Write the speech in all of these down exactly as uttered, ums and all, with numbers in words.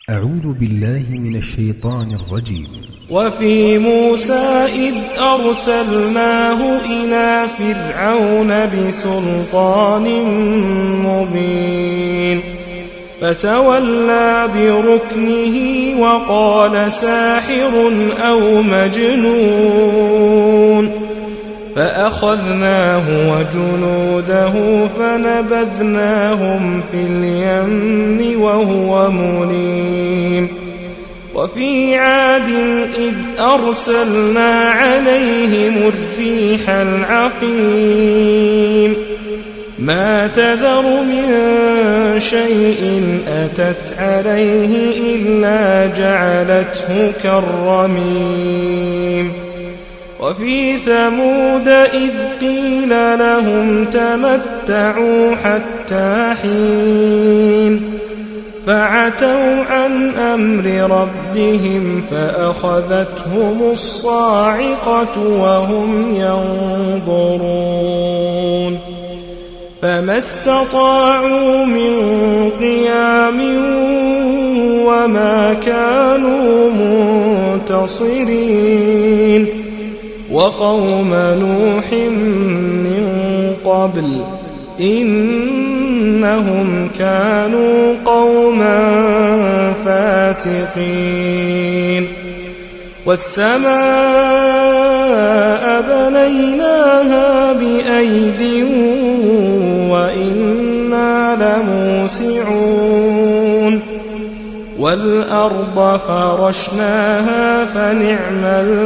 أعوذ بالله من الشيطان الرجيم. وفي موسى إذ أرسلناه إلى فرعون بسلطان مبين فتولى بركنه وقال ساحر أو مجنون فأخذناه وجنوده فنبذناهم في اليم وهو مليم وفي عاد إذ أرسلنا عليهم الريح العقيم ما تذر من شيء أتت عليه إلا جعلته كالرميم وفي ثمود إذ قيل لهم تمتعوا حتى حين فعتوا عن أمر ربهم فأخذتهم الصاعقة وهم ينظرون فما استطاعوا من قيام وما كانوا منتصرين وقوم نوح من قبل إنهم كانوا قوما فاسقين والسماء بنيناها بأيد وإنا لموسعون والأرض فرشناها فنعم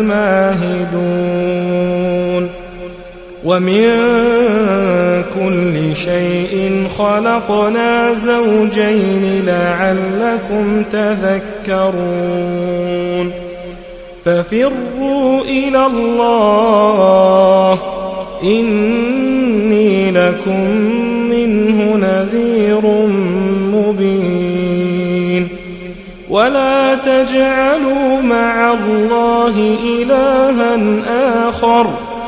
الماهدون ومن كل شيء خلقنا زوجين لعلكم تذكرون ففروا إلى الله إني لكم منه نذير مبين ولا تجعلوا مع الله إلها آخر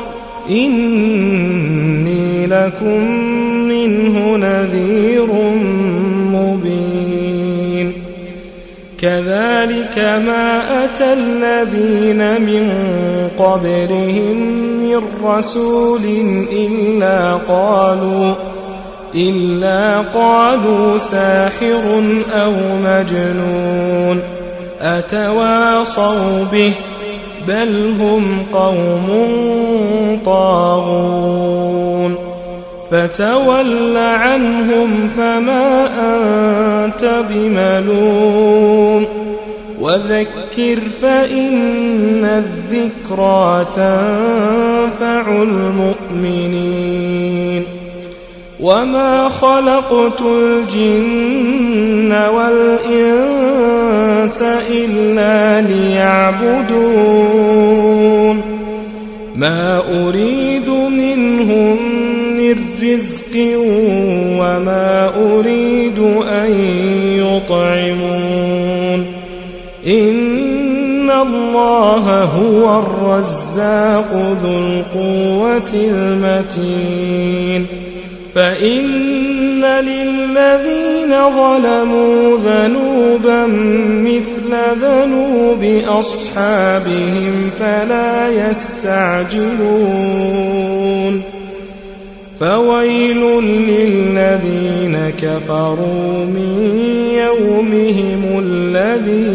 إني لكم منه نذير مبين كذلك ما أتى الذين من قبلهم من رسول إلا قالوا إلا قالوا ساحر أو مجنون أتواصوا به بل هم قوم طاغون فتول عنهم فما أنت بملوم وذكر فإن الذكرى تنفع المؤمنين وما خلقت الجن والإنس إلا ليعبدون ما أريد منهم من رزق وما أريد أن يطعمون إن الله هو الرزاق ذو القوة المتين فإن للذين ظلموا ذنوبا مثل ذنوب أصحابهم فلا يستعجلون فويل للذين كفروا من يومهم الذي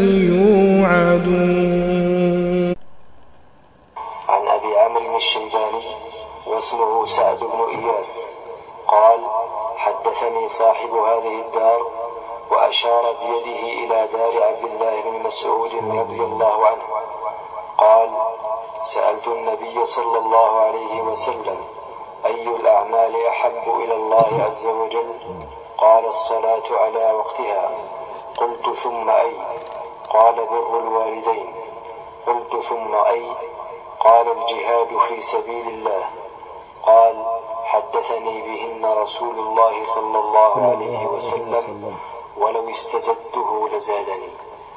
يوعدون. عن أبي عمرو الشيباني واسمه سعد بن إياس قال حدثني صاحب هذه الدار وأشار بيده إلى دار عبد الله بن مسعود رضي الله عنه قال سألت النبي صلى الله عليه وسلم أي الأعمال أحب إلى الله عز وجل؟ قال الصلاة على وقتها. قلت ثم أي؟ قال بر الوالدين. قلت ثم أي؟ قال الجهاد في سبيل الله. قال حدثني بهن رسول الله صلى الله عليه وسلم ولو استزدته لزادني.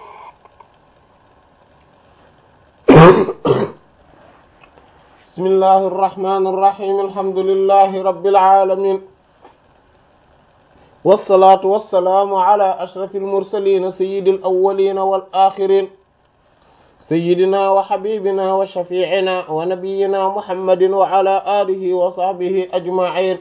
بسم الله الرحمن الرحيم الحمد لله رب العالمين والصلاة والسلام على أشرف المرسلين سيد الأولين والآخرين سيدنا وحبيبنا وشفيعنا ونبينا محمد وعلى آله وصحبه أجمعين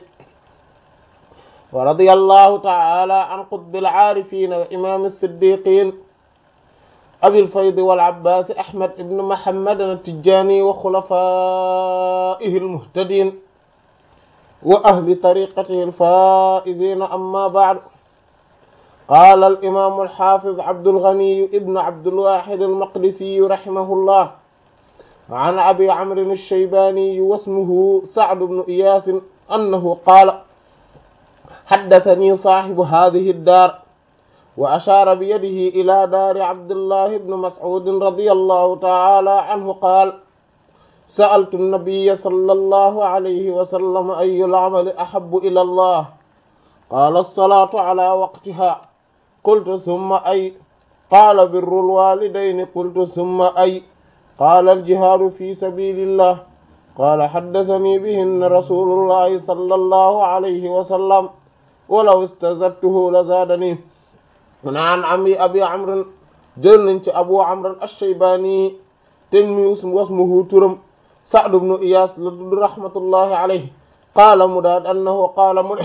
ورضي الله تعالى عن قطب العارفين وإمام الصديقين أبي الفيض والعباس أحمد بن محمد التجاني وخلفائه المهتدين وأهل طريقته الفائزين. أما بعد، قال الإمام الحافظ عبد الغني ابن عبد الواحد المقدسي رحمه الله عن أبي عمرو الشيباني واسمه سعد بن إياس أنه قال: حدثني صاحب هذه الدار، وأشار بيده إلى دار عبد الله بن مسعود رضي الله تعالى عنه قال: سألت النبي صلى الله عليه وسلم أي العمل أحب إلى الله؟ قال: الصلاة على وقتها. قلت: ثم أي؟ قال: بر الوالدين. قلت: ثم أي؟ قال: الجهاد في سبيل الله. قال: حدثني بهن رسول الله صلى الله عليه وسلم، ولو استزدته لزادني. عن عمي أبي عمرو جل أبو عمرو الشيباني تلمي واسمه ترم سعد بن إياس رحمة الله عليه قال مداد أنه قال مداد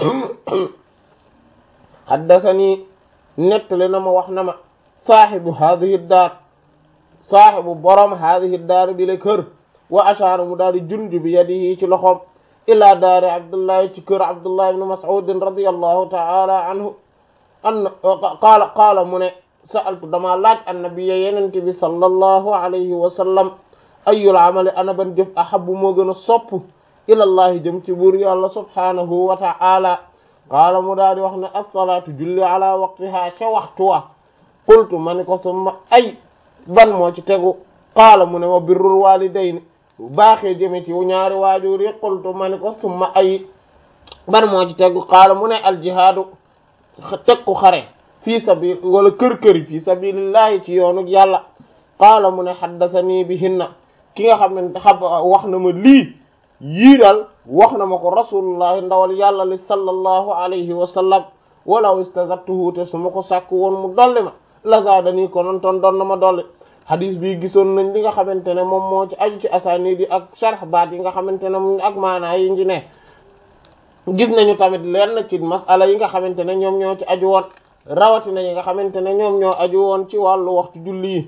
حدثني نتلنا ما وحنما صاحب هذه الدار، صاحب برم هذه الدار بلكر. وأشار مداد جند بيده تلخم إلى دار عبد الله تكر عبد الله بن مسعود رضي الله تعالى عنه أن قال قال من سألت دما لاج النبي يننتبي صلى الله عليه وسلم أي العمل أنا بنجف أحب موغن الصف إلى الله جمت بوري الله سبحانه وتعالى. قال مداد وحنا الصلاة جلي على وقتها كوقتها. قلت منك ثم أي بن موتي تغو؟ قال من وبر الوالدين باخي جمتي ونياري واجوري. قلت منك ثم أي بن موتي تغو؟ قال من الجهاد tekku xare fi sabil wala kër këri fi sabilillahi ci yoonu yàlla. qaala mu ne haddathani bihinna, ki nga xam ne xam wax na ma lii yii daal wax na ma ko rasulullahi ndawal yàlla li sallallahu alayhi wa sallam. walaw istazadtuhu, te su ma ko sàkk woon mu dolli ma la zaadani ko noon toon doon na ma dolli. hadis bi gisoon nañ li nga xamante ne moom moo ci aju ci asaanid yi ak sharh baat yi nga xamante ne moom ak maanaa yi ngi ne. gis nañu tamit lenn ci masala yi nga xamante ne ñoom ñoo ci aju woon, rawatina yi nga xamante ne ñoom ñoo aju woon ci wàllu waxtu julli yi.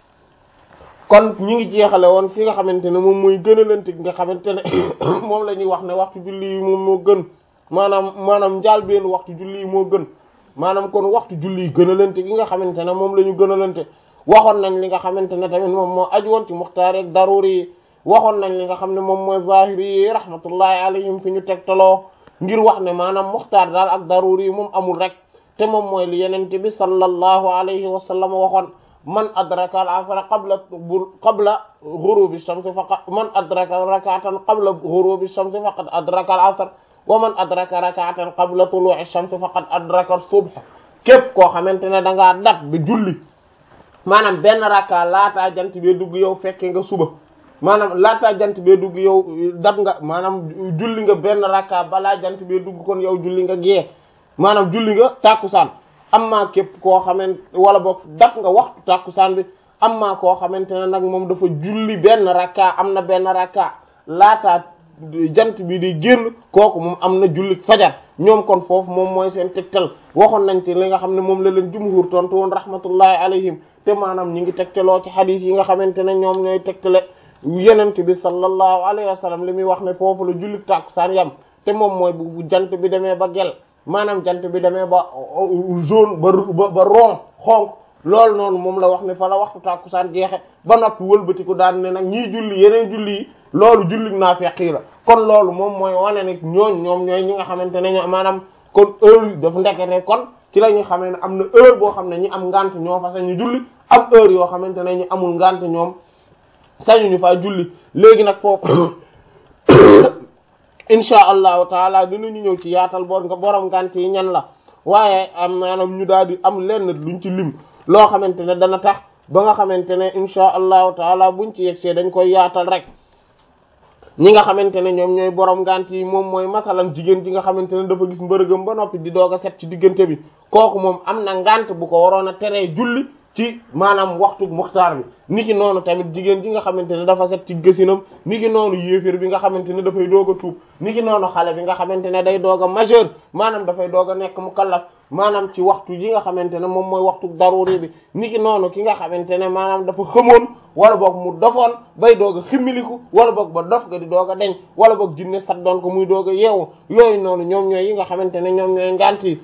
kon ñi ngi jeexale woon fi nga xamante ne moom mooy gënalante gi nga xamante ne moom la ñuy wax ne waxtu julli yi moom moo gën, maanaam maanaam njaal benn waxtu julli yi moo gën, maanaam kon waxtu julli yi gënalante gi nga xamante ne moom la ñu gënalante. waxoon nañ li nga xamante ne tamit moom moo aju woon ci muxtaar ak daruri yi. waxoon nañ li nga xam ne moom mooy zahiri yi rahmatullahi alayhim fi ñu tegtaloo ngir wax ne maanaam muxtaar daal ak daruri yi moom amul rek, te moom mooy li yenente bi sallallahu alayhi wa sallam waxoon: man adraka al asra qabla qabla ghurubi shamsi faqad man adraka rak'atan qabla ghurubi shamsi faqad adraka al asr wa man adraka rak'atan qabla tulu'i shamsi faqad adraka al subh. képp koo xamante ne da ngaa dab bi julli maanaam benn rakka laataa jant bee dugg yow fekke nga suba, maanaam laataa jant bee dugg yow dab nga maanaam julli nga benn rakka balaa jant bee dugg, kon yow julli nga gée, maanaam julli nga tàkkusaan. amma képp koo xamante wala boog dab nga waxtu tàkkusaan bi, amma koo xamante ne nag moom dafa julli benn rakka, am na benn rakka laataa jant bi di génn, kooku moom am na julli fajar. ñoom kon foofu moom mooy seen tegtal. waxoon nañ ci li nga xam ne moom la leen jumhur tontu woon rahmatullahi alayhim, te maanaam ñi ngi tegtaloo ci hadith yi nga xamante ne ñoom ñooy tegtale yenente bi sallallahu alayhi wa sallam li muy wax ne foofu la julli tàkkusaan yam, te moom mooy bu jant bi demee ba gel, maanaam jant bi demee ba jaune ba ba rond xonk, loolu noonu moom la wax ne fa la waxtu tàkkusaan jeexe ba noppi wëlbatiku daan ne nag ñii julli yeneen julli yi loolu julli naafeq yi la. kon loolu moom mooy wane ne ñooñ ñoom ñooy ñi nga xamante ne ñoo maanaam kon heure yi dafa ndekete kon ci la ñu xamee ne am na heure boo xam ne ñi am ngant ñoo fa sañu julli, am heure yoo xamante ne ñu amul ngant ñoom sañu ñu faa julli. léegi nag foofu insha allahu taala dinañu ñëw ci yaatal boo nga borom ngant yi ñan la, waaye am maanaam ñu daal di am lenn luñ ci lim loo xamante ne dana tax ba nga xamante ne insha allahu taala buñ ci yegsee dañ koy yaatal rek. ñi nga xamante ne ñoom ñooy borom ngant yi moom mooy masalan jigéen ji nga xamante ne dafa gis mbërëgam ba noppi di doog a set ci diggante bi kooku moom am na ngant bu ko waroon a teree julli ci maanaam waxtu muxtaar bi niki noonu tamit jigéen ji nga xamante ne dafa set ci gësinam niki noonu yéeféer bi nga xamante ne dafay doog a tuub niki noonu xale bi nga xamante ne day doog a majeur maanaam dafay doog a nekk mukallaf maanaam ci waxtu yi nga xamante ne moom mooy waxtu daruri bi niki noonu ki nga xamante ne maanaam dafa xamoon wala boog mu dofoon bay doog a ximmiliku wala boog ba dof ga di doog a deñ wala boog jinne sat doon ko muy doog a yeewu yooyu noonu ñoom ñooy yi nga xamante ne ñoom ñooy ngant yi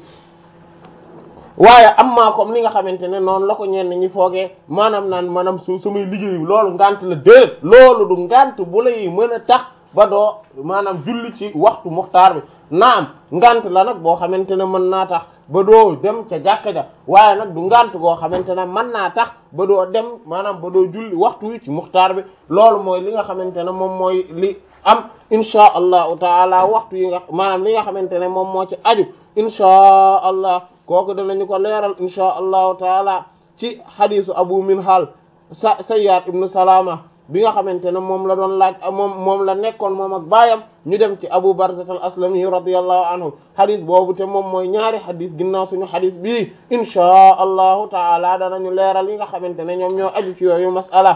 waaye am maa comme ni nga xamante ne noonu la ko ñenn ñi foogee maanaam naan maanaam su samay liggéeyu loolu ngant la déet loolu du ngant bu lay mën a tax ba doo maanaam julli ci waxtu muxtaar bi naam ngant la nag boo xamante ne mën naa tax ba doo dem ca jàkka ja waaye nag du ngant goo xamante ne mën naa tax ba doo dem maanaam ba doo julli waxtu wi ci muxtaar bi loolu mooy li nga xamante ne moom mooy li am insha allahu taala waxtu yi nga maanaam li nga xamante ne moom moo ci aju insha allah kooku danañu ko leeral insha allahu taala ci xadisu abu minhal sa sayyad ibnu salama bi nga xamante ne moom la doon laaj moom moom la nekkoon moom ak baayam ñu dem ci abu barzat al aslami radiyallahu anhu xadis boobu te moom mooy ñaari xadis ginnaaw suñu xadis bii insha allahu taala danañu leeral yi nga xamante ne ñoom ñoo aju ci yooyu masala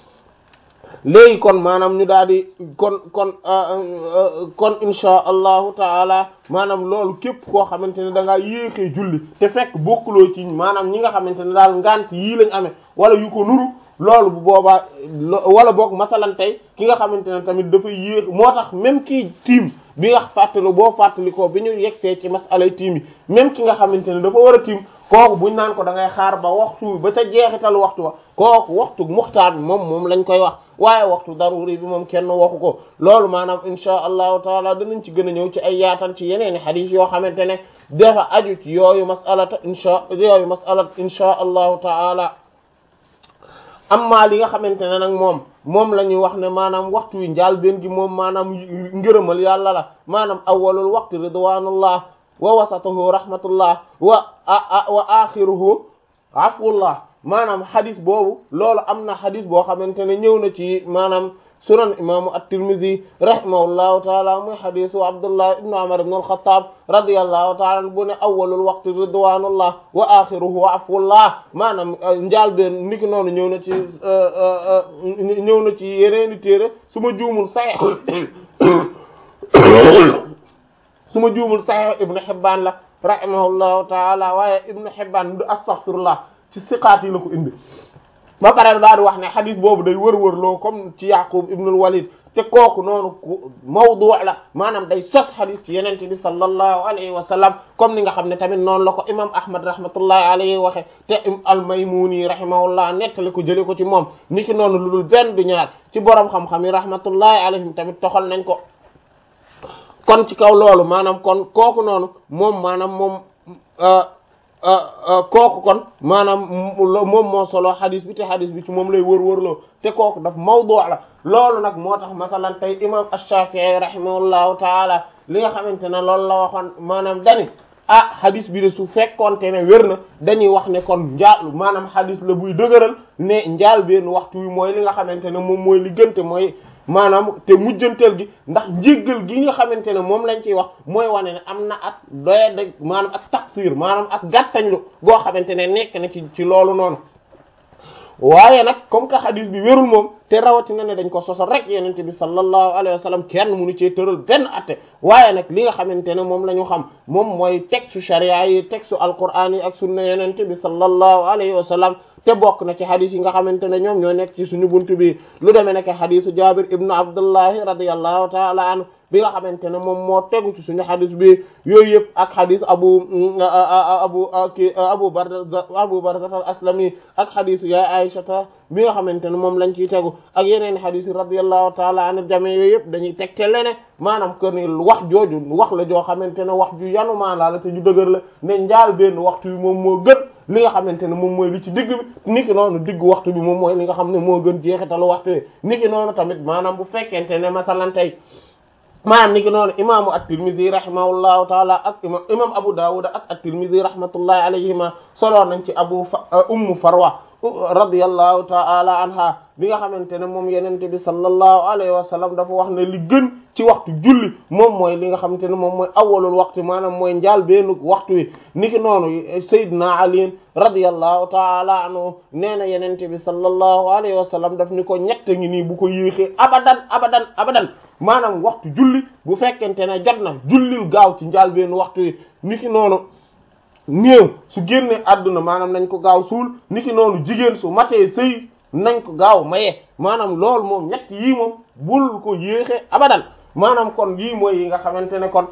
léegi kon maanaam ñu daal di kon kon kon insha allahu taala maanaam loolu képp koo xamante ne da ngaa yéexee julli te fekk bokkuloo ci maanaam ñi nga xamante ne daal ngant yii lañ amee wala yu ko nuru loolu bu boobaa wala boog masalan tey ki nga xamante ne tamit dafa yéex moo tax même kii tiim bi nga fàttali boo fàttalikoo bi ñu yegsee ci masalay tiim yi même ki nga xamante ne dafa war a tiim kooku buñ naan ko da ngay xaar ba waxtu ba ca jeexital waxtu wa kooku waxtu muxtaar bi moom moom lañ koy wax waaye waxtu daruri bi moom kenn waxu ko loolu maanaam insha allahu taala danañ ci gën a ñëw ci ay yaatal ci yeneeni xadis yoo xamante ne dafa aju ci yooyu masalata insha yooyu masalat insha allahu taala amma li nga xamante ne nag moom moom la ñuy wax ne maanaam waxtu wi njaal benn gi moom maanaam ngërëmal yàlla la maanaam awwalul waqti ridwanullah wa wasatuhu rahmatullah wa wa axiruhu afullah maanaam xadis boobu loolu am na xadis boo xamante ne ñëw na ci maanaam sunan imaamu at-Tirmidhi rahimahullahu taala muy xadisu Abdullah ibnu Umar ibn al-Khattab radiyallahu taala an bu ne awwalul waqti ridwanullah wa axiruhu afullah maanaam njaal benn niki noonu ñëw na ci ñëw na ci yeneeni téere su ma juumul Sahih su ma juumul Sahih Ibn Hibban la rahimahullahu taala waaye Ibn Hibban du astaghfirullah ci siqaat yi la ko indi ba pare daal di wax ne xadis boobu day wër-wër loo comme ci Yaqub ibnul Walid te kooku noonu mawdu la maanaam day sos xadis ci yenente bi sallallahu alayhi wa sallam comme ni nga xam ne tamit noonu la ko imam Ahmad rahmatullahi alayhi waxe te al-Maymuni rahimahullah nettali ko jële ko ci moom niki noonu lu dul benn du ñaar ci borom xam-xam yi rahmatullahi alayhim tamit toxal nañ ko kon ci kaw loolu maanaam kon kooku noonu moom maanaam moom kooku kon maanaam moom moo solo xadis bi te xadis bi ci moom lay wër-wërloo te kooku daf mawdu la loolu nag moo tax masalan tey imam ash-Shafi'i rahimahullahu taala li nga xamante ne loolu la waxoon maanaam dani ah xadis bi de su fekkoonte ne wér na dañuy wax ne kon njaal maanaam xadis la buy dëgëral ne njaal benn waxtu wi mooy li nga xamante ne moom mooy li gënte mooy maanaam te mujjanteel gi ndax njéggal gi nga xamante ne moom lañ ciy wax mooy wane ne am na ak doya da maanaam ak taqsir maanaam ak gàttañlu goo xamante ne nekk na ci ci loolu noonu waaye nag comme que xadis bi wérul moom te rawatina ne dañ ko sosal rek yenente bi sallallahu alayhi wa sallam kenn munu cee tëral benn atte waaye nag li nga xamante ne moom la ñu xam moom mooy texte sharia yi texte alquran yi ak sunna yenente bi sallallahu alayhi wa sallam te bokk na ci xadis yi nga xamante ne ñoom ñoo nekk ci suñu buntu bi lu demee nekk xadisu Jabir ibnu Abdullahi radiyallahu taala anhu bi nga xamante ne moom moo tegu ci suñu xadis bi yooyu yëpp ak xadis abu abu ki abu barza abu barza al aslami ak xadisu yaay Aysata bi nga xamante ne moom lañ ciy tegu ak yeneen xadis yi radiyallahu taala anhu jame yooyu yëpp dañuy tegte lene maanaam que ni wax jooju wax la joo xamante ne wax ju yanu maanaa la te ju dëgër la ne njaal benn waxtu bi moom moo gën li nga xamante ne moom mooy li ci digg bi niki noonu digg waxtu bi moom mooy li nga xam ne moo gën jeexitalu waxtu bi niki noonu tamit maanaam bu fekkente ne masalan tey maanaam niki noonu imaamu at-Tirmidhi rahimahullahu taala ak imam imam Abu Dawud ak at-Tirmidhi rahmatullahi alayhima solo nañ ci abu ummu Farwa radiyallahu taala anha bi nga xamante ne moom yenente bi sallallahu alayhi wa sallam dafa wax ne li gën ci waxtu julli moom mooy li nga xamante ne moom mooy awwalul waxtu maanaam mooy njaal beenu waxtu wi niki noonu sayyidina Ali radiyallahu ta'ala anhu nee na yenente bi sallallahu alayhi wa sallam daf ni ko ñett ngi nii bu ko yéexee abadan abadan abadan maanaam waxtu julli bu fekkente ne jot na jullil gaaw ci njaal beenu waxtu wi niki noonu néew su génnee àdduna maanaam nañ ko gaaw suul niki noonu jigéen su matee sëy nañ ko gaaw maye maanaam loolu moom ñett yii moom bul ko yéexee abadan maanaam kon yii mooy yi nga xamante ne kon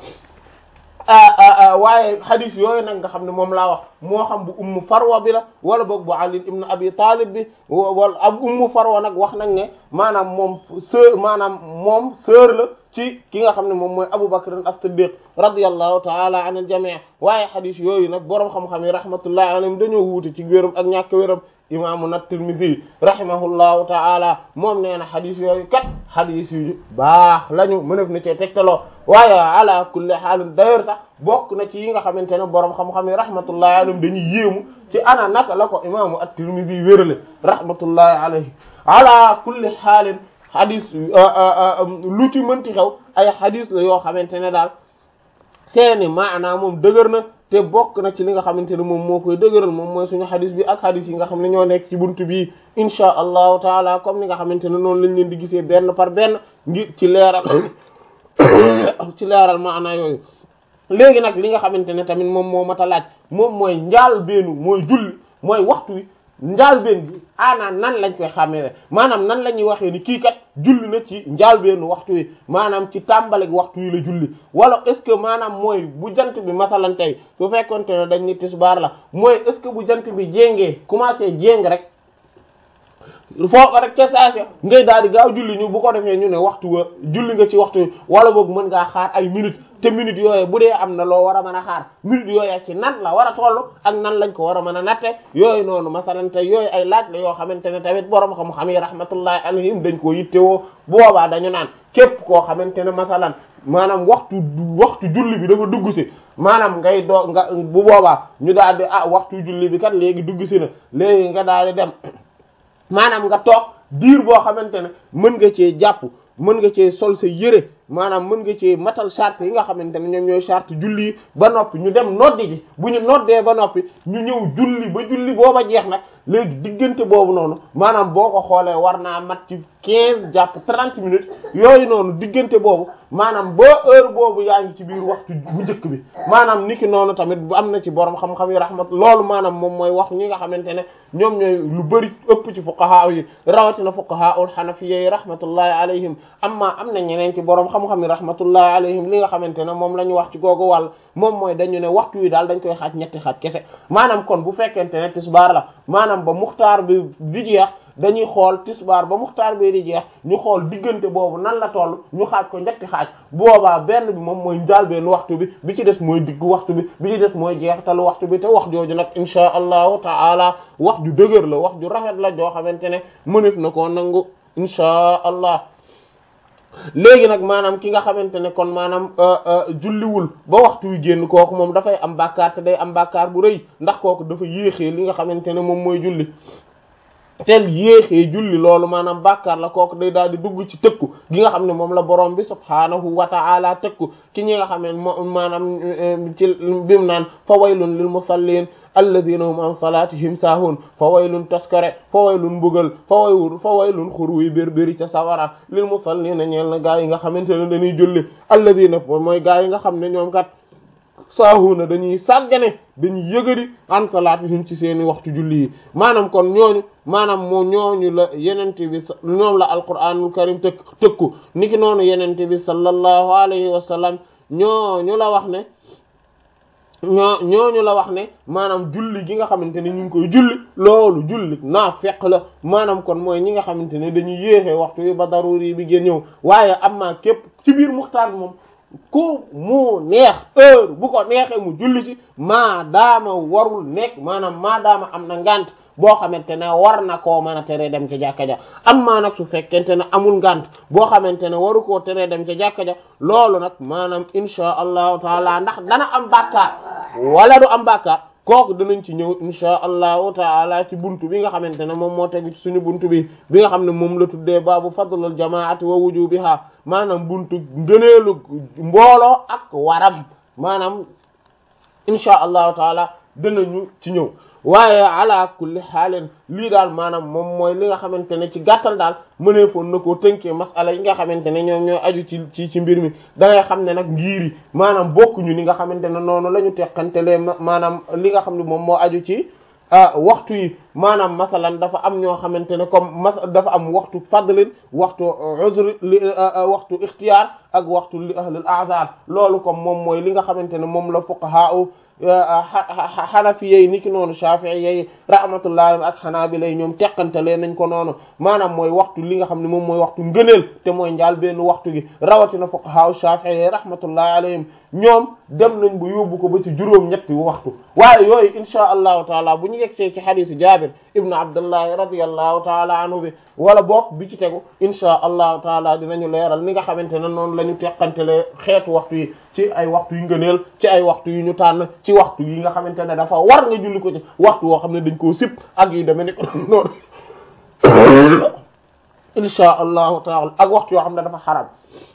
waaye hadith yooyu nag nga xam ne moom laa wax moo xam bu ummu farwa bi la wala boog bu Ali ibn Abi Talib bi wala ab ummu farwa nag wax nañ ne maanaam moom sœur maanaam moom sœur la ci ki nga xam ne moom mooy Abu Bakr as-Siddiq radiyallahu ta'ala anil jami' waaye hadith yooyu nag boroom xam-xam yi rahmatullahi alayhim dañoo wuute ci wéram ak ñàkk wéram imaamu at-Tirmidhi rahimahullahu ta'ala moom nee na hadith yooyu kat hadith yu baax lañu mënef na cee tegtaloo waaye ala kulli haal d'ailleurs sax bokk na ci yi nga xamante ne boroom xam-xam yi rahmatullahi alayhim dañuy yéemu ci ana naka la ko imaamu at-Tirmidhi wérale rahmatullahi alayhi ala kulli haal hadith lu ci mënti xew ay hadith la yoo xamante ne daal seeni maanaa moom dëgër na te bokk na ci li nga xamante ne moom moo koy dëgëral moom mooy suñu hadith bi ak hadith yi nga xam ne ñoo nekk ci buntu bi insha allahu taala comme ni nga xamante ne noonu lañ leen di gisee benn par benn ngir ci leeral ci leeral maanaa yooyu léegi nag li nga xamante ne tamit moom moo mat a laaj moom mooy njaal beenu mooy julli mooy waxtu wi njaalbeen bi ana nan lañ koy xàmmee maanaam nan la ñuy waxee ni kii kat julli na ci njaalbeenu waxtu wi maanaam ci tàmbali waxtu wi la julli wala est ce que maanaam mooy bu jant bi masalan tey su fekkonte ne dañ ni tisbaar la mooy est ce que bu jant bi jéngee commencé jéng rek foofu rek ca saase ngay daal di gaaw julli ñu bu ko defee ñu ne waxtu wa julli nga ci waxtu wi wala boog mën ngaa xaar ay minutes te minutes yooyu bu dee am na loo war a mën a xaar minutes yooyu ci nan la war a toll ak nan lañ ko war a mën a natte yooyu noonu masalan te yooyu ay laaj la yoo xamante ne tamit borom xam-xam yi rahmatullahi alayhim dañ koo yittewoo boobaa dañu naan képp koo xamante ne masalan maanaam waxtu waxtu julli bi dafa dugg si maanaam ngay doo nga bu boobaa ñu daal di ah waxtu julli bi kat léegi dugg si na léegi nga daal di dem maanaam nga toog diir boo xamante ne mën nga cee jàpp mën nga cee sol sa yére maanaam mën nga cee matal charte yi nga xamante ne ñoom ñooy charte julli yi ba noppi ñu dem noddi ji bu ñu noddee ba noppi ñu ñëw julli ba julli booba jeex nag léegi diggante boobu noonu maanaam boo ko xoolee war naa mat ci quinze jàpp trente minutes yooyu noonu diggante boobu maanaam ba heure boobu yaa ngi ci biir waxtu bu njëkk bi maanaam niki noonu tamit bu am na ci borom xam-xam yi rahmat loolu maanaam moom mooy wax ñi nga xamante ne ñoom ñooy lu bari ëpp ci fuqaha yi rawatina fuqaha ul hanafiyya yi rahmatullahi alayhim amma am na ñeneen ci borom xam-xam yi rahmatullahi alayhim li nga xamante ne moom la ñu wax ci googu wàll moom mooy dañu ne waxtu wi daal dañ koy xaaj ñetti xaaj kese maanaam kon bu fekkente ne tisbaar la maanaam ba muxtaar bi di jeex dañuy xool tisbaar ba muxtaar bi di jeex ñu xool diggante boobu nan la toll ñu xaaj ko ñetti xaaj boobaa benn bi moom mooy njaalbeenu waxtu bi bi ci des mooy diggu waxtu bi bi ci des mooy jeexitalu waxtu bi te wax jooju nag insha allahu taala wax ju dëgër la wax ju rafet la joo xamante ne mënef na koo nangu insha allah léegi nag maanaam ki nga xamante ne kon maanaam julliwul ba waxtu wi génn kooku moom dafay am bàkkaar te day am bàkkaar bu rëy ndax kooku dafa yéexee li nga xamante ne moom mooy julli tel yéexee julli loolu maanaam bàkkaar la kooku day daal di dugg ci tëkku gi nga xam ne moom la borom bi subhaanahu wa ta'ala tëkku ci ñi nga xam ne moom maanaam ci bimu naan fa waylun lil musallin alladhina hum an salatihim sahun fa waylun taskare fa waylun mbugal fa waylun fa waylun xurwi bérbéri ca sawara lil musallina ñeel na gaa yi nga xamante ne dañuy julli alladhina mooy gaa yi nga xam ne ñoom kat saahuna dañuy sàggane dañuy yëgëri an salaatihim ci seeni waxtu julli yi maanaam kon ñooñu maanaam moo ñooñu la yenente bi ñoom la alquraanul karim tëkk tëkku niki noonu yenente bi sallallahu alayhi wa sallam ñooñu la wax ne ñoo ñooñu la wax ne maanaam julli gi nga xamante ne ñu ngi koy julli loolu julli naafeq la maanaam kon mooy ñi nga xamante ne dañuy yéexee waxtu yi ba daruri bi gën ñëw waaye am na képp ci biir muxtaar bi moom ku mu neex heure bu ko neexee mu julli ci maadaama warul nekk maanaam maadaama am na ngant boo xamante ne war na koo mën a teree dem ca jàkka ja am maa nag su fekkente ne amul ngant boo xamante ne waru koo teree dem ca jàkka ja loolu nag maanaam insha allahu taala ndax dana am bàkkaar wala du am bàkkaar kooku dinañ ci ñëw insha allahu taala ci buntu bi nga xamante ne moom moo tegu ci suñu buntu bi bi nga xam ne moom la tuddee baabu fadlul jamaati wa wujubiha maanaam buntu ngëneelu mbooloo ak waram maanaam insha allahu taala dinañu ci ñëw waaye ala kulli xaalin lii daal maanaam moom mooy li nga xamante ne ci gàttal daal mëneefoon na koo tënkee masala yi nga xamante ne ñoom ñoo aju ci ci ci mbir mi da ngay xam ne nag ngir yi maanaam bokkuñu li nga xamante ne noonu la ñu teqantelee maanaam li nga xam ne moom moo aju ci waxtu yi maanaam masalan dafa am ñoo xamante ne comme mas dafa am waxtu fadlin waxtu uzr li waxtu ixtiyaar ak waxtu li ahlul a'zar loolu comme moom mooy li nga xamante ne moom la fuqaha xanafiyey ni ki noonu shafi'iyey rahmatullahi ak xanaabilay ñoom teqantelee nañ ko noonu maanaam mooy waxtu li nga xam ne moom mooy waxtu ngëneel te mooy njaal benn waxtu gi rawatina fuqaha shafi'iyey rahmatullahi alayhim ñoom dem nañ bu yóbbu ko ba ci juróom ñetti waxtu waaye yooyu insha allahu taala bu ñu yegsee ci xadiisu Jaabir ibnu Abdullahi radiyallahu taala anhu bi wala boog bi ci tegu insha allahu taala dinañu leeral ni nga xamante ne noonu la ñu teqantelee xeetu waxtu yi ci ay waxtu yu ngëneel ci ay waxtu yu ñu tànn ci waxtu yi nga xamante ne dafa war nga julli ko ci waxtu woo xam ne dañ koo sip ak yu demee ni ko noonu insha allahu taala ak waxtu yoo xam ne dafa xaram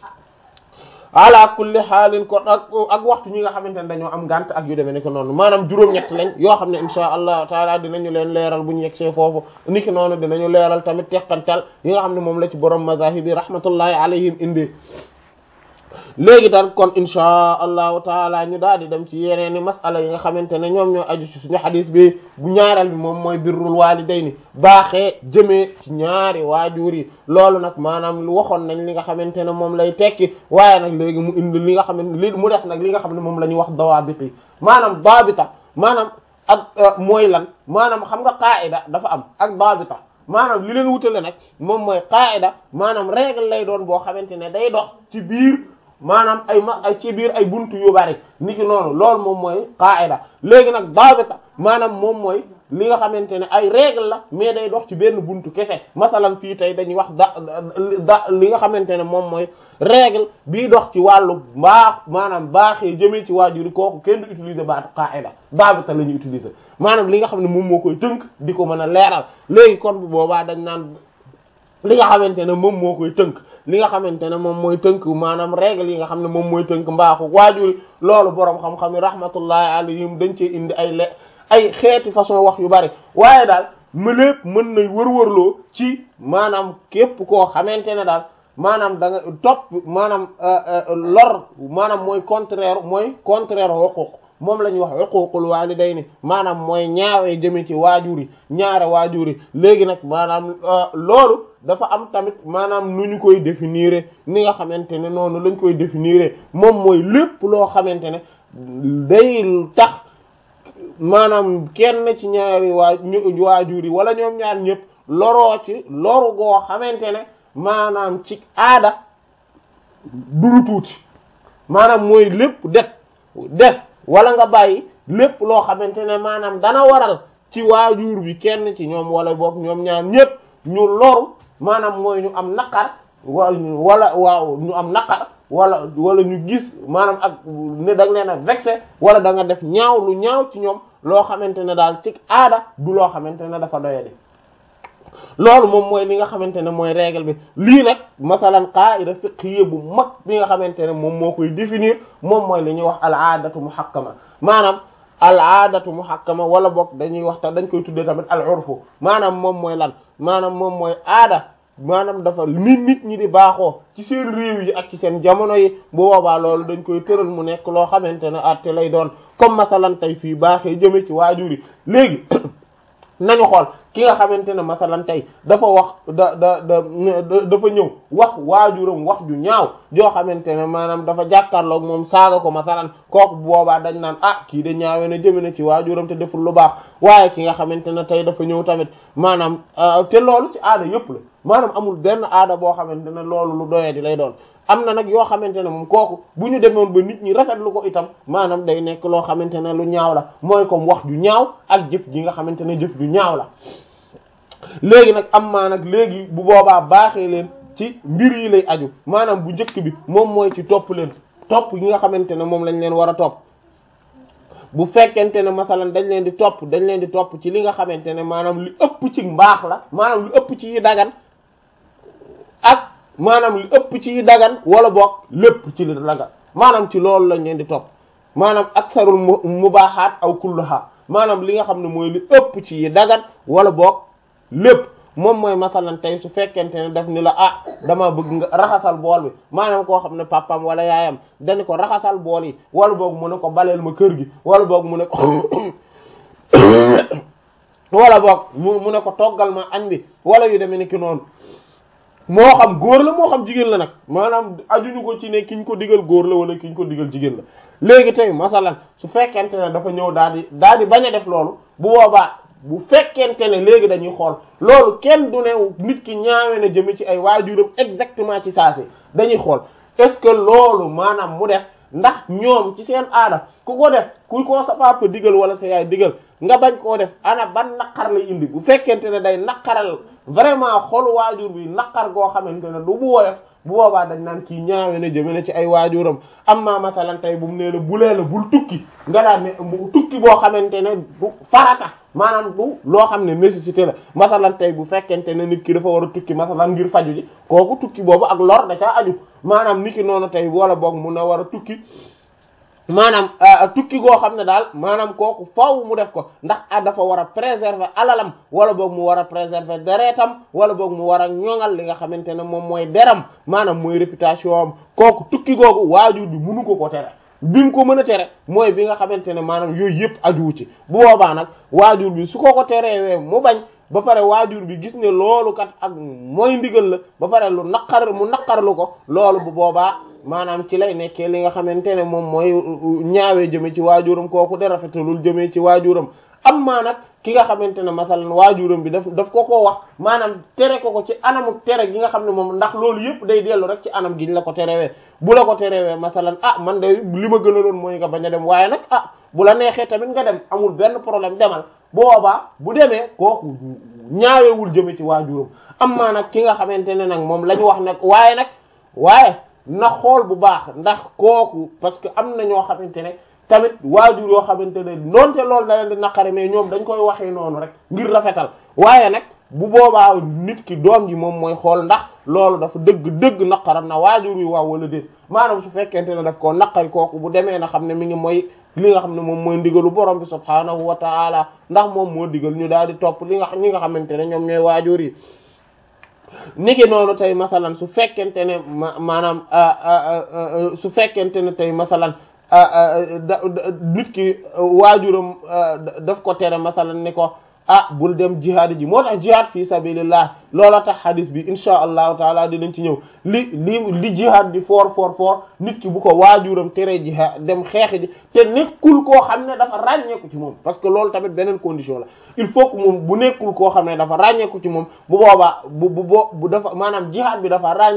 ala kulli xaalin kon ak ak waxtu ñi nga xamante ne dañoo am ngànt ak yu demee ni ko noonu maanaam juróom-ñett lañ yoo xam ne insha allahu taala dinañu leen leeral bu ñu yegsee foofu ni ki noonu dinañu leeral tamit teqantal yi nga xam ne moom la ci borom mazahib yi rahmatullahi alayhim indi léegi daal kon insha allahu taala ñu daal di dem ci yeneeni masala yi nga xamante ne ñoom ñoo aju ci suñu xadis bi bu ñaareel bi moom mooy birrul walidayni baaxee jëmee ci ñaari waajur yi loolu nag maanaam lu waxoon nañ li nga xamante ne moom lay tekki waaye nag léegi mu indi li nga xamante li mu des nag li nga xam ne moom la ñuy wax dawaabit yi maanaam daabita maanaam ak mooy lan maanaam xam nga qaida dafa am ak daabita maanaam li leen wutale nag moom mooy qaida maanaam règle lay doon boo xamante ne day dox ci biir maanaam ay ma ay ci biir ay buntu yu bari niki noonu loolu moom mooy qaida léegi nag daabita maanaam moom mooy li nga xamante ne ay règle la mais day dox ci benn buntu kese masalan fii tey dañuy wax da da li nga xamante ne moom mooy règle bii dox ci wàllu mbaax maanaam baaxee jëmee ci waajuri kooku kenn du utiliser baatu qaida daabita la ñuy utiliser maanaam li nga xam ne moom moo koy tënk di ko mën a leeral léegi kon bu boobaa dañ naan li nga xamante ne moom moo koy tënk li nga xamante ne moom mooy tënk maanaam règle yi nga xam ne moom mooy tënk mbaaxu waajuri loolu boroom xam-xam yi rahmatullahi alayhim dañ cee indi ay le ay xeeti façon wax yu bari waaye daal ma lépp mën nay wër-wërloo ci maanaam képp koo xamante ne daal maanaam da nga topp maanaam lor maanaam mooy contraire mooy contraire xuquq moom la ñuy wax uququl walidayni maanaam mooy ñaawee jëme ci waajur yi ñaare waajur yi léegi nag maanaam loolu dafa am tamit maanaam nu ñu koy définir ni nga xamante ne noonu lañ koy définir moom mooy lépp loo xamante ne day tax maanaam kenn ci ñaari waa waajur yi wala ñoom ñaar ñëpp loroo ci loru goo xamante ne maanaam ci aada duru tuuti maanaam mooy lépp def def wala nga bàyyi lépp loo xamante ne maanaam dana waral ci waajur bi kenn ci ñoom wala boog ñoom ñaar ñëpp ñu loru maanaam mooy ñu am naqar wala waaw ñu am naqar wala wala ñu gis maanaam ak ne da nga leen a vexé wala da nga def ñaaw lu ñaaw ci ñoom loo xamante ne daal ci aada du loo xamante ne dafa doyadi loolu moom mooy li nga xamante ne mooy règle bi lii nag masalan qaida fiqhiyya bu mag bi nga xamante ne moom moo koy définir moom mooy li ñuy wax al aadatu muhakkama maanaam al aadatu muhakkama wala boog dañuy wax ta dañ koy tuddee tamit al urfu maanaam moom mooy lan maanaam moom mooy aada maanaam dafa nit nit ñi di baaxoo ci seen réew yi ak ci seen jamono yi bu boobaa loolu dañ koy tëral mu nekk loo xamante ne atte lay doon comme masalan tey fii baaxee jëme ci waajur yi léegi nañu xool ki nga xamante ne masalan tey dafa wax da da da dafa ñëw wax waajuram wax ju ñaaw joo xamante ne maanaam dafa jàkkaarloog moom saaga ko masalan kooku boobaa dañ naan ah kii de ñaawe na jëme na ci waajuram te deful lu baax waaye ki nga xamante ne tey dafa ñëw tamit maanaam te loolu ci aada yëpp la maanaam amul benn aada boo xamante ne loolu lu doyee di lay doon am na nag yoo xamante ne moom kooku bu ñu demoon ba nit ñi rafetlu ko itam maanaam day nekk loo xamante ne lu ñaaw la mooy comme wax ju ñaaw ak jëf ji nga xamante ne jëf ju ñaaw la léegi nag am maa nag léegi bu boobaa baaxee leen ci mbir yi lay aju maanaam bu njëkk bi moom mooy ci topp leen topp yi nga xamante ne moom lañ leen war a topp bu fekkente ne masalan dañ leen di topp dañ leen di topp ci li nga xamante ne maanaam li ëpp ci mbaax la maanaam lu ëpp ci yi dagan ak maanaam li ëpp ci yi dagan wala boog lépp ci li dagan maanaam ci loolu lañ leen di topp maanaam aksarul mubaahaat aw kulluha maanaam li nga xam ne mooy li ëpp ci yi dagan wala boog lépp moom mooy masalan tey su fekkente ne daf ni la ah dama bëgg nga raxasal bool bi maanaam koo xam ne papam wala yaayam dañu ko raxasal bool yi wala boog mu ne ko baleel ma kër gi wala boog mu ne ko wala boog mu mu ne ko toggal ma añ bi wala yu demee ni ki noonu moo xam góor la moo xam jigéen la nag maanaam ajuñu ko ci ne kiñ ko digal góor la wala kiñ ko digal jigéen la léegi tey masalan su fekkente ne dafa ñëw daal di daal di bañ a def loolu bu boobaa bu fekkente ne léegi dañuy xool loolu kenn du ne nit ki ñaawe na jëme ci ay waajuram exactement ci saasi dañuy xool est-ce que loolu maanaam mu def ndax ñoom ci seen aada ku ko def ku ko sa papa digal wala sa yaay digal nga bañ koo def ana ban naqar lay indi bu fekkente ne day naqaral vraiment xolu waajur bi naqar goo xamante ne du bu woyof bu boobaa dañ naan kii ñaawe na jëme na ci ay waajuram amma masalan tey bu mu nee la bulee la bul tukki nga daan ne tukki boo xamante ne du farata maanaam du loo xam ne nécessité la masalan tey bu fekkente ne nit ki dafa war a tukki masalan ngir faju ji kooku tukki boobu ak lor da caa aju maanaam nit ki noonu tey wala boog mun na war a tukki maanaam tukki goo xam ne daal maanaam kooku faaw mu def ko ndax a dafa war a préserver alalam wala boog mu war a préserver deretam wala boog mu war a ñoŋal li nga xamante ne moom mooy deram maanaam mooy réputation am kooku tukki googu waajur bi munu ko ko tere bi mu ko mën a tere mooy bi nga xamante ne maanaam yooyu yëpp ajuwu ci bu boobaa nag waajur bi su ko ko terewee mu bañ ba pare waajur bi gis ne loolu kat ak mooy ndigal la ba pare lu naqar mu naqarlu ko loolu bu boobaa maanaam ci lay nekkee li nga xamante ne moom mooy ñaawee jëme ci waajuram kooku de rafetalul jëmee ci waajuram am maa nag ki nga xamante ne masalan waajuram bi daf daf ko koo wax maanaam tere ko ko ci anamu tere gi nga xam ne moom ndax loolu yëpp day dellu rek ci anam giñ la ko terewee bu la ko terewee masalan ah man de li ma gënaloon mooy nga bañ a dem waaye nag ah bu la neexee tamit nga dem amul benn problème demal boobaa bu demee kooku ñaawewul jëme ci waajuram am maa nag ki nga xamante ne nag moom la ñu wax nag waaye nag waaye na xool bu baax ndax kooku parce que am na ñoo xamante ne tamit waajur yoo xamante ne noonte loolu da leen di naqare mais ñoom dañ koy waxee noonu rek ngir rafetal waaye nag bu boobaa nit ki doom ji moom mooy xool ndax loolu dafa dëgg dëgg naqaram na waajur yi waaw wala déet maanaam su fekkente ne daf koo naqari kooku bu demee na xam ne mi ngi mooy li nga xam ne moom mooy ndigalu borom bi subhaanahu wa taala ndax moom moo digal ñu daal di topp li nga ñi nga xamante ne ñoom ñooy waajur yi niki noonu tey masalan su fekkente ne ma maanaam su fekkente ne tey masalan nit ki waajuram daf ko tere masalan ni ko ah bul dem jihaad ji moo tax jihaad fi sabilillah loola tax hadis bi insha allahu taala dinañ ci ñëw li li li jihaad di foor foor foor nit ki bu ko waajuram tere jihaad dem xeex ji te nekkul koo xam ne dafa ràññeeku ci moom parce que loolu tamit beneen condition la il faut que moom bu nekkul koo xam ne dafa ràññeeku ci moom bu boobaa bu bu bu dafa maanaam jihaad bi dafa ràññeeku